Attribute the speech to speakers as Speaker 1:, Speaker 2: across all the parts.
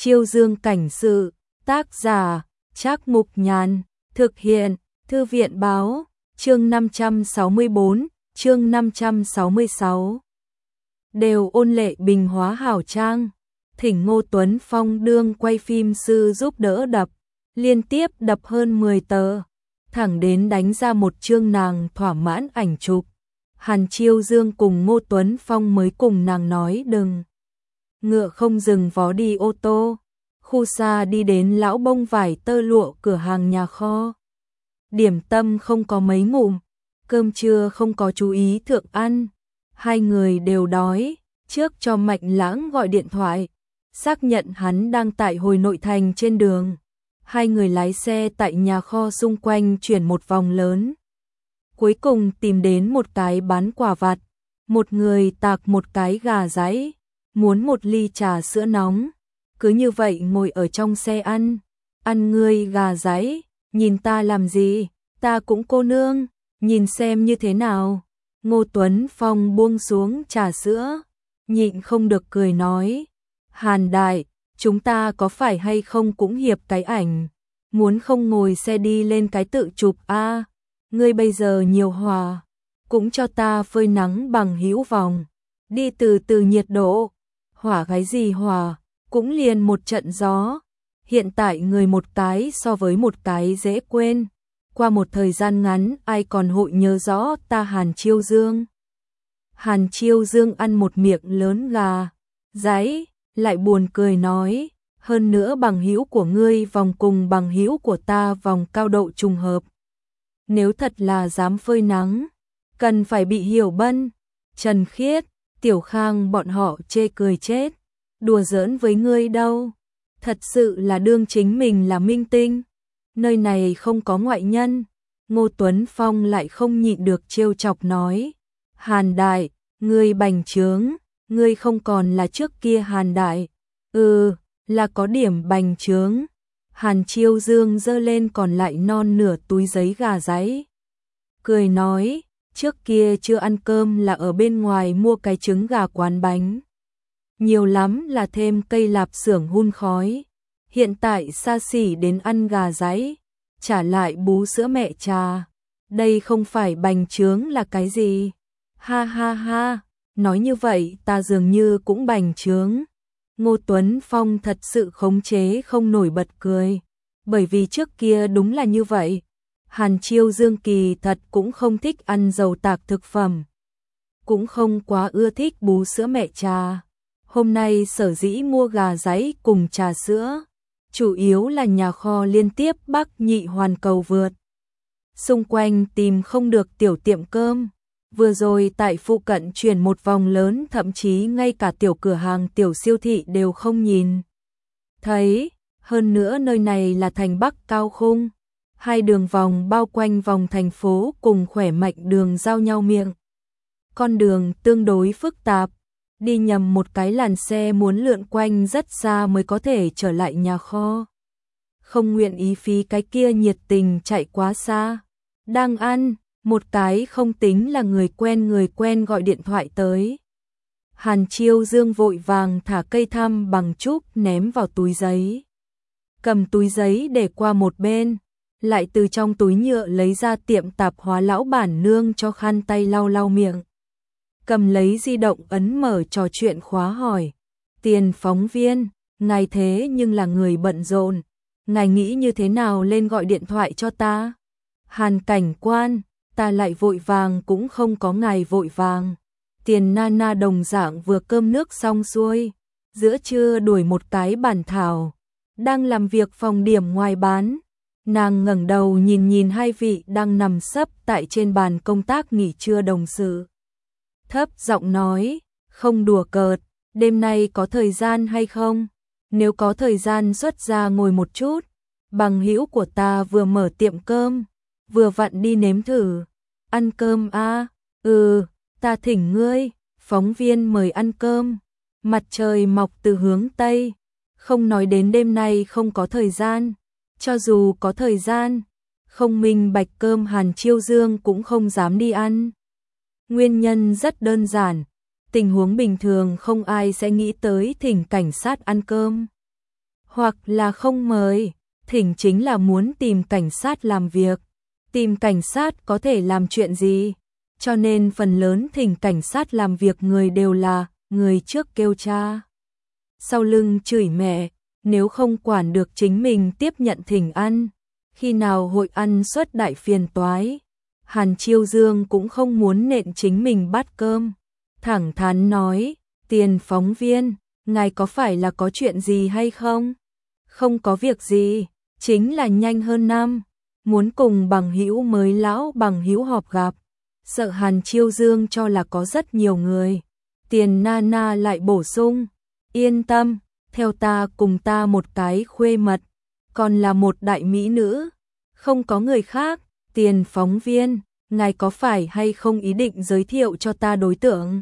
Speaker 1: Chiêu Dương cảnh sự, tác giả, Trác Mục Nhàn, thực hiện, Thư viện báo, chương 564, chương 566. Đều ôn lệ bình hóa hảo trang, thỉnh Ngô Tuấn Phong đương quay phim sư giúp đỡ đập, liên tiếp đập hơn 10 tờ, thẳng đến đánh ra một chương nàng thỏa mãn ảnh chụp. Hàn Chiêu Dương cùng Ngô Tuấn Phong mới cùng nàng nói đừng ngựa không dừng vó đi ô tô, khu xa đi đến lão bông vải tơ lụa cửa hàng nhà kho. Điểm tâm không có mấy ngụm, cơm trưa không có chú ý thượng ăn, hai người đều đói, trước cho Mạnh Lãng gọi điện thoại, xác nhận hắn đang tại hồi nội thành trên đường. Hai người lái xe tại nhà kho xung quanh chuyển một vòng lớn. Cuối cùng tìm đến một cái bán quả vặt, một người tạc một cái gà giấy, muốn một ly trà sữa nóng. Cứ như vậy ngồi ở trong xe ăn ngươi gà giấy, nhìn ta làm gì, ta cũng cô nương, nhìn xem như thế nào. Ngô Tuấn Phong buông xuống trà sữa, nhịn không được cười nói, Hàn đại, chúng ta có phải hay không cũng hiệp cái ảnh, muốn không ngồi xe đi lên cái tự chụp a, ngươi bây giờ nhiều hòa, cũng cho ta phơi nắng bằng hữu vòng, đi từ từ nhiệt độ, hỏa cái gì hòa, cũng liền một trận gió, hiện tại người một cái so với một cái dễ quên, qua một thời gian ngắn ai còn hội nhớ rõ ta Hàn Chiêu Dương. Hàn Chiêu Dương ăn một miệng lớn gà giấy, lại buồn cười nói, hơn nữa bằng hữu của ngươi vòng cùng bằng hữu của ta vòng cao độ trùng hợp. Nếu thật là dám phơi nắng, cần phải bị Hiểu Bân, Trần Khiết, Tiểu Khang bọn họ chê cười chết, đùa giỡn với ngươi đâu, thật sự là đương chính mình là minh tinh, nơi này không có ngoại nhân. Ngô Tuấn Phong lại không nhịn được trêu chọc nói, Hàn đại, ngươi bành trướng, ngươi không còn là trước kia Hàn đại, là có điểm bành trướng. Hàn Chiêu Dương giơ lên còn lại non nửa túi giấy gà giấy, cười nói, trước kia chưa ăn cơm là ở bên ngoài mua cái trứng gà quán bánh, nhiều lắm là thêm cây lạp xưởng hun khói, hiện tại xa xỉ đến ăn gà giấy, trả lại bú sữa mẹ trà, đây không phải bành trướng là cái gì? Ha ha ha, nói như vậy ta dường như cũng bành trướng. Ngô Tuấn Phong thật sự khống chế không nổi bật cười, bởi vì trước kia đúng là như vậy. Hàn Chiêu Dương kỳ thật cũng không thích ăn dầu tạc thực phẩm, cũng không quá ưa thích bú sữa mẹ trà. Hôm nay sở dĩ mua gà giấy cùng trà sữa, chủ yếu là nhà kho liên tiếp Bắc Nhị Hoàn Cầu vượt. Xung quanh tìm không được tiểu tiệm cơm, vừa rồi tại phụ cận chuyển một vòng lớn, thậm chí ngay cả tiểu cửa hàng tiểu siêu thị đều không nhìn thấy, hơn nữa nơi này là thành Bắc cao khung, hai đường vòng bao quanh vòng thành phố cùng khỏe mạnh đường giao nhau miệng. Con đường tương đối phức tạp, đi nhầm một cái làn xe muốn lượn quanh rất xa mới có thể trở lại nhà kho. Không nguyện ý phí cái kia nhiệt tình chạy quá xa. Đang ăn, một cái không tính là người quen gọi điện thoại tới. Hàn Chiêu Dương vội vàng thả cây thăm bằng trúc ném vào túi giấy. Cầm túi giấy để qua một bên, lại từ trong túi nhựa lấy ra tiệm tạp hóa lão bản nương cho khăn tay lau lau miệng. Cầm lấy di động ấn mở trò chuyện khóa hỏi, Tiền phóng viên, ngài thế nhưng là người bận rộn, ngài nghĩ như thế nào lên gọi điện thoại cho ta? Hàn cảnh quan, ta lại vội vàng cũng không có ngài vội vàng. Tiền Nana đồng dạng vừa cơm nước xong xuôi, giữa trưa đuổi một cái bản thảo, đang làm việc phòng điểm ngoài bán. Nàng ngẩng đầu nhìn hai vị đang nằm sấp tại trên bàn công tác nghỉ trưa đồng sự. Thấp giọng nói, không đùa cợt, đêm nay có thời gian hay không? Nếu có thời gian xuất ra ngồi một chút, bằng hữu của ta vừa mở tiệm cơm, vừa vặn đi nếm thử. Ăn cơm à? Ta thỉnh ngươi. Phóng viên mời ăn cơm. Mặt trời mọc từ hướng Tây, không nói đến đêm nay không có thời gian. Cho dù có thời gian, không minh bạch cơm Hàn Chiêu Dương cũng không dám đi ăn. Nguyên nhân rất đơn giản, tình huống bình thường không ai sẽ nghĩ tới thỉnh cảnh sát ăn cơm. hoặc là không mời, thỉnh chính là muốn tìm cảnh sát làm việc. Tìm cảnh sát có thể làm chuyện gì? Cho nên phần lớn thỉnh cảnh sát làm việc người đều là người trước kêu cha, sau lưng chửi mẹ, nếu không quản được chính mình tiếp nhận thỉnh ăn, khi nào hội ăn xuất đại phiền toái. Hàn Chiêu Dương cũng không muốn nện chính mình bát cơm, thẳng thắn nói, Tiền phóng viên, ngài có phải là có chuyện gì hay không? Không có việc gì, chính là nhanh hơn năm, muốn cùng bằng hữu mới lão bằng hữu họp gặp, sợ Hàn Chiêu Dương cho là có rất nhiều người. Tiền Nana lại bổ sung, yên tâm, theo ta cùng ta một cái khuê mật, còn là một đại mỹ nữ, không có người khác. Tiền phóng viên, ngài có phải hay không ý định giới thiệu cho ta đối tượng?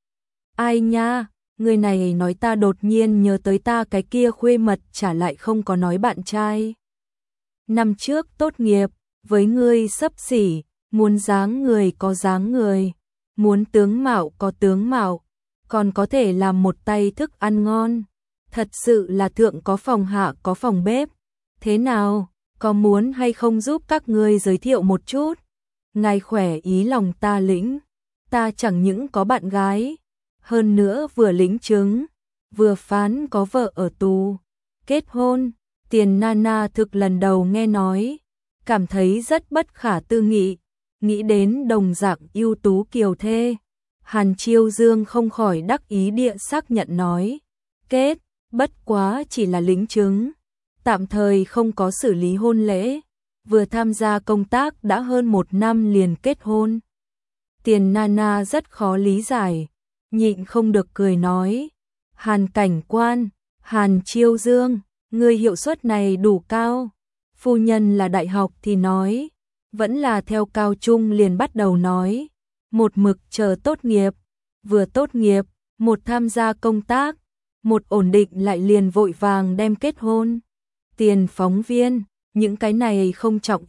Speaker 1: Ai nha, người này nói ta đột nhiên nhớ tới ta cái kia khuê mật trả lại không có nói bạn trai. Năm trước tốt nghiệp, với ngươi xấp xỉ, muốn dáng người có dáng người, muốn tướng mạo có tướng mạo, còn có thể làm một tay thức ăn ngon. Thật sự là thượng có phòng hạ có phòng bếp. Thế nào, có muốn hay không giúp các ngươi giới thiệu một chút? Ngài khỏe ý lòng ta lĩnh, ta chẳng những có bạn gái, hơn nữa vừa lĩnh chứng, vừa phán có vợ ở tù, kết hôn. Tiền Nana thực lần đầu nghe nói, cảm thấy rất bất khả tư nghị, nghĩ đến đồng dạng ưu tú kiều thê. Hàn Chiêu Dương không khỏi đắc ý địa xác nhận nói, kết, bất quá chỉ là lĩnh chứng, tạm thời không có xử lý hôn lễ, vừa tham gia công tác đã hơn 1 năm liền kết hôn. Tiền Nana rất khó lý giải, nhịn không được cười nói, Hàn cảnh quan, Hàn Chiêu Dương, người hiệu suất này đủ cao. Phu nhân là đại học thì nói, vẫn là theo cao trung liền bắt đầu nói, một mực chờ tốt nghiệp, vừa tốt nghiệp, một tham gia công tác, một ổn định lại liền vội vàng đem kết hôn. Tiền phóng viên, những cái này không trọng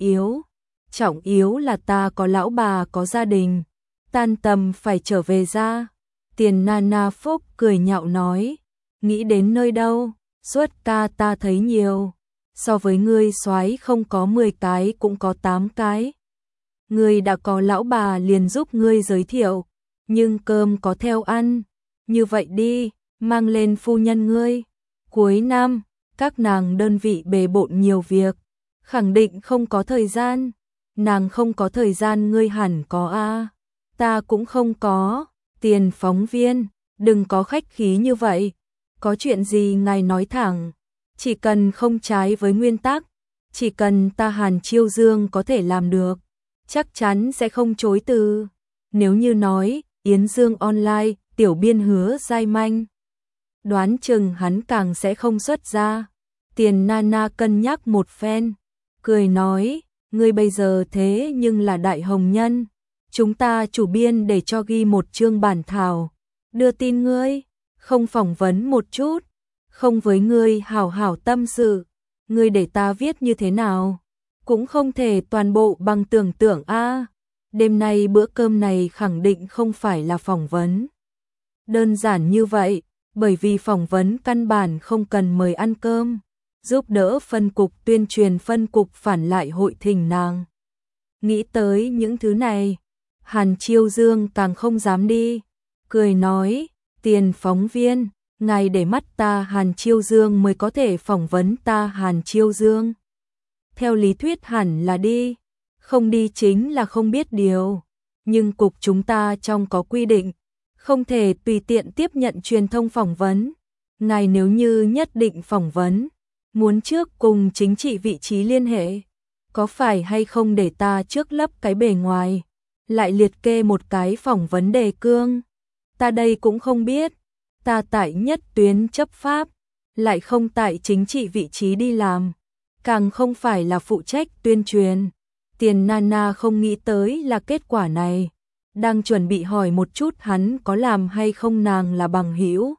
Speaker 1: yếu là ta có lão bà có gia đình, tan tầm phải trở về ra. Tiền Nana Phúc cười nhạo nói, nghĩ đến nơi đâu, suốt ca ta thấy nhiều, so với ngươi soái không có 10 cái cũng có 8 cái. Ngươi đã có lão bà liền giúp ngươi giới thiệu, nhưng cơm có theo ăn, như vậy đi, mang lên phu nhân ngươi. Cuối năm, các nàng đơn vị bề bộn nhiều việc, khẳng định không có thời gian. Nàng không có thời gian ngươi hẳn có a, ta cũng không có. Tiền phóng viên, đừng có khách khí như vậy, có chuyện gì ngài nói thẳng, chỉ cần không trái với nguyên tắc, chỉ cần ta Hàn Chiêu Dương có thể làm được, chắc chắn sẽ không chối từ. Nếu như nói, Yến Dương online, tiểu biên Hứa Giai Manh, đoán chừng hắn càng sẽ không xuất ra. Tiền Nana cân nhắc một phen, cười nói, ngươi bây giờ thế nhưng là đại hồng nhân, chúng ta chủ biên để cho ghi một chương bản thảo, đưa tin ngươi, không phỏng vấn một chút, không với ngươi hảo hảo tâm sự, ngươi để ta viết như thế nào, cũng không thể toàn bộ bằng tưởng tượng a. Đêm nay bữa cơm này khẳng định không phải là phỏng vấn đơn giản như vậy, bởi vì phỏng vấn căn bản không cần mời ăn cơm, giúp đỡ phân cục tuyên truyền phân cục phản lại hội thỉnh nàng. Nghĩ tới những thứ này, Hàn Chiêu Dương càng không dám đi, cười nói, tiền phóng viên, ngài để mắt ta Hàn Chiêu Dương mới có thể phỏng vấn ta Hàn Chiêu Dương. Theo lý thuyết hẳn là đi, không đi chính là không biết điều, nhưng cục chúng ta trong có quy định, không thể tùy tiện tiếp nhận truyền thông phỏng vấn. Ngài nếu như nhất định phỏng vấn, muốn trước cùng chính trị vị trí liên hệ, có phải hay không để ta trước lấp cái bề ngoài, lại liệt kê một cái phỏng vấn đề cương. Ta đây cũng không biết, ta tại nhất tuyến chấp pháp, lại không tại chính trị vị trí đi làm, càng không phải là phụ trách tuyên truyền. Tiền Nana không nghĩ tới là kết quả này, đang chuẩn bị hỏi một chút hắn có làm hay không nàng là bằng hữu.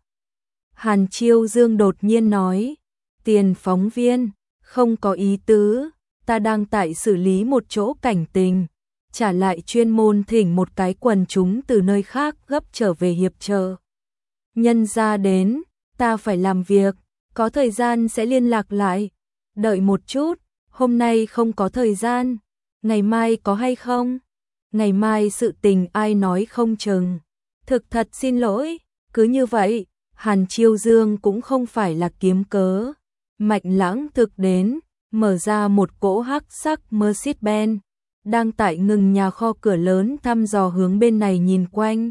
Speaker 1: Hàn Chiêu Dương đột nhiên nói, tiền phóng viên, không có ý tứ, ta đang tại xử lý một chỗ cảnh tình, trả lại chuyên môn thỉnh một cái quần chúng từ nơi khác gấp trở về hiệp trợ. Nhân ra đến, ta phải làm việc, Có thời gian sẽ liên lạc lại. Đợi một chút, hôm nay không có thời gian. Ngày mai có hay không? Ngày mai sự tình ai nói không chừng. Thực thật xin lỗi, cứ như vậy, Hàn Chiêu Dương cũng không phải là kiếm cớ. Mạnh Lãng thực đến, mở ra một cỗ hắc sắc Mercedes-Benz, đang tại ngừng nhà kho cửa lớn thăm dò hướng bên này nhìn quanh.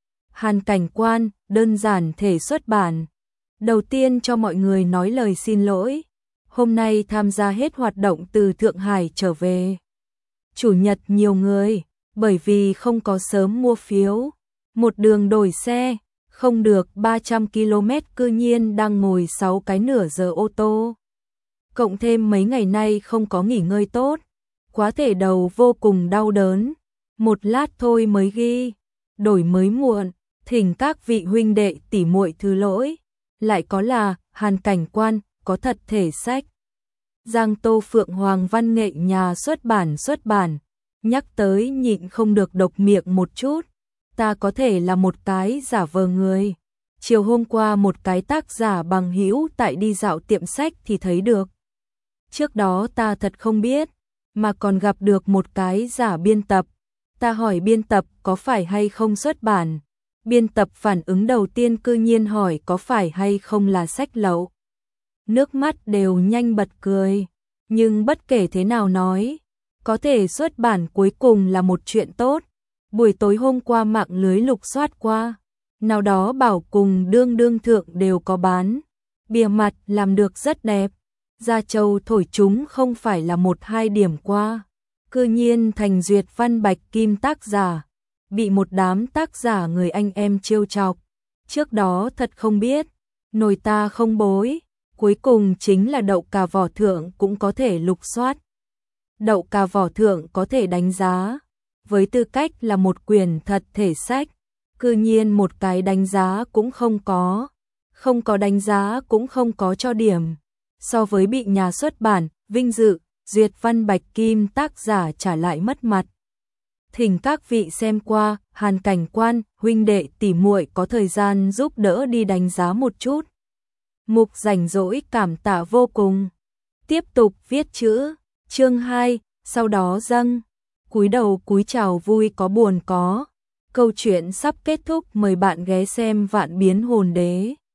Speaker 1: Hàn cảnh quan, đơn giản thể xuất bản. Đầu tiên cho mọi người nói lời xin lỗi. Hôm nay tham gia hết hoạt động từ Thượng Hải trở về. Chủ nhật nhiều người, bởi vì không có sớm mua phiếu. Một đường đổi xe, không được 300 km cư nhiên đang ngồi 6 cái nửa giờ ô tô. Cộng thêm mấy ngày nay không có nghỉ ngơi tốt. Quá thể đầu vô cùng đau đớn. Một lát thôi mới ghi. Đổi mới muộn, thỉnh các vị huynh đệ tỉ muội thứ lỗi. Lại có là, Hàn cảnh quan, có thật thể sách. Giang Tô Phượng Hoàng văn nghệ nhà xuất bản. Nhắc tới nhịn không được độc miệng một chút. Ta có thể là một cái giả vờ người. Chiều hôm qua một cái tác giả bằng hữu tại đi dạo tiệm sách thì thấy được. Trước đó ta thật không biết, mà còn gặp được một cái giả biên tập. Ta hỏi biên tập có phải hay không xuất bản. Biên tập phản ứng đầu tiên cư nhiên hỏi có phải hay không là sách lậu. Nước mắt đều nhanh bật cười. Nhưng bất kể thế nào nói, có thể xuất bản cuối cùng là một chuyện tốt. Buổi tối hôm qua mạng lưới lục soát qua, nào đó bảo cùng đương thượng đều có bán. Bìa mặt làm được rất đẹp. Gia Châu thổi chúng không phải là 1-2 điểm qua. Cư nhiên thành duyệt văn bạch kim tác giả. Bị một đám tác giả người anh em trêu chọc. Trước đó thật không biết. Nồi ta không bối. Cuối cùng chính là đậu cà vỏ thượng cũng có thể lục soát. Đậu cà vỏ thượng có thể đánh giá. Với tư cách là một quyển thật thể sách. Cư nhiên một cái đánh giá cũng không có. Không có đánh giá cũng không có cho điểm. So với bị nhà xuất bản, vinh dự, duyệt văn bạch kim tác giả trả lại mất mặt. Thỉnh các vị xem qua, Hàn cảnh quan, huynh đệ tỉ muội có thời gian giúp đỡ đi đánh giá một chút. Mục rảnh rỗi cảm tạ vô cùng. Tiếp tục viết chữ, chương 2, sau đó dâng. Cúi đầu cúi chào vui có buồn có. Câu chuyện sắp kết thúc, mời bạn ghé xem Vạn Biến Hồn Đế.